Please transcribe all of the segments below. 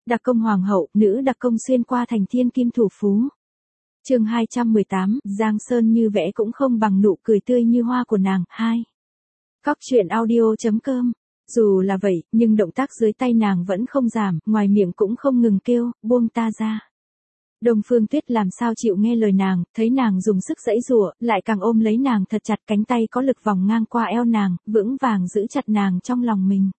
Đặc công hoàng hậu, nữ đặc công xuyên qua thành thiên kim thủ phú. Chương 218, Giang Sơn như vẽ cũng không bằng nụ cười tươi như hoa của nàng. 2. Cóc truyện audio.com. Dù là vậy, nhưng động tác dưới tay nàng vẫn không giảm, ngoài miệng cũng không ngừng kêu, buông ta ra. Đông Phương Tuyết làm sao chịu nghe lời nàng, thấy nàng dùng sức giãy giụa, lại càng ôm lấy nàng thật chặt, cánh tay có lực vòng ngang qua eo nàng, vững vàng giữ chặt nàng trong lòng mình.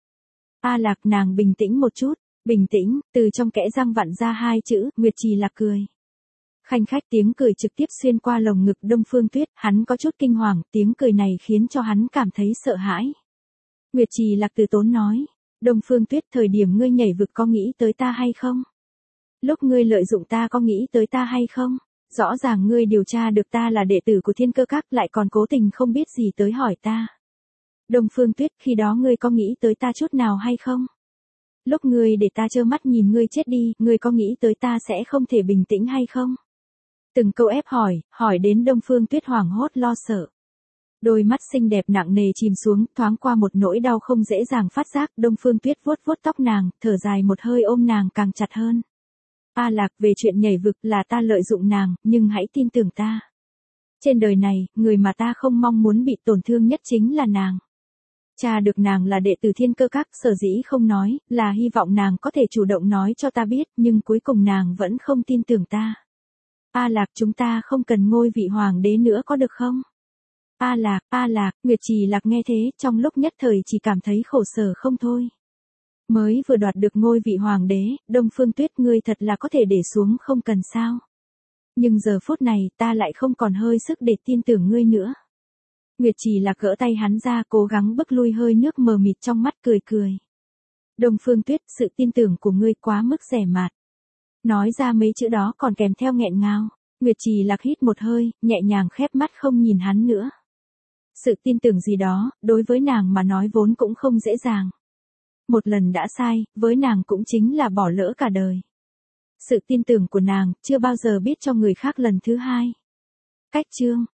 A Lạc, nàng bình tĩnh một chút, bình tĩnh, từ trong kẽ răng vặn ra hai chữ, Nguyệt Trì Lạc cười. Khanh khách tiếng cười trực tiếp xuyên qua lồng ngực Đông Phương Tuyết, hắn có chút kinh hoàng, tiếng cười này khiến cho hắn cảm thấy sợ hãi. Nguyệt Trì Lạc từ tốn nói, Đông Phương Tuyết, thời điểm ngươi nhảy vực có nghĩ tới ta hay không? Lúc ngươi lợi dụng ta có nghĩ tới ta hay không? Rõ ràng ngươi điều tra được ta là đệ tử của Thiên Cơ Các, lại còn cố tình không biết gì tới hỏi ta. Đông Phương Tuyết, khi đó ngươi có nghĩ tới ta chút nào hay không? Lúc ngươi để ta trơ mắt nhìn ngươi chết đi, ngươi có nghĩ tới ta sẽ không thể bình tĩnh hay không? Từng câu ép hỏi đến Đông Phương Tuyết hoảng hốt lo sợ. Đôi mắt xinh đẹp nặng nề chìm xuống, thoáng qua một nỗi đau không dễ dàng phát giác. Đông Phương Tuyết vuốt vuốt tóc nàng, thở dài một hơi ôm nàng càng chặt hơn. A Lạc, về chuyện nhảy vực là ta lợi dụng nàng, nhưng hãy tin tưởng ta. Trên đời này, người mà ta không mong muốn bị tổn thương nhất chính là nàng. Cha được nàng là đệ tử Thiên Cơ Các, sở dĩ không nói, là hy vọng nàng có thể chủ động nói cho ta biết, nhưng cuối cùng nàng vẫn không tin tưởng ta. A Lạc, chúng ta không cần ngôi vị hoàng đế nữa có được không? A Lạc, Nguyệt Trì Lạc nghe thế, trong lúc nhất thời chỉ cảm thấy khổ sở không thôi. Mới vừa đoạt được ngôi vị hoàng đế, Đông Phương Tuyết, ngươi thật là có thể để xuống không cần sao. Nhưng giờ phút này, ta lại không còn hơi sức để tin tưởng ngươi nữa. Nguyệt Trì Lạc gỡ tay hắn ra, cố gắng bức lui hơi nước mờ mịt trong mắt, cười. Đông Phương Tuyết, sự tin tưởng của ngươi quá mức rẻ mạt. Nói ra mấy chữ đó còn kèm theo nghẹn ngào. Nguyệt Trì Lạc hít một hơi, nhẹ nhàng khép mắt không nhìn hắn nữa. Sự tin tưởng gì đó, đối với nàng mà nói vốn cũng không dễ dàng. Một lần đã sai, với nàng cũng chính là bỏ lỡ cả đời. Sự tin tưởng của nàng, chưa bao giờ biết cho người khác lần thứ hai. Cách chương.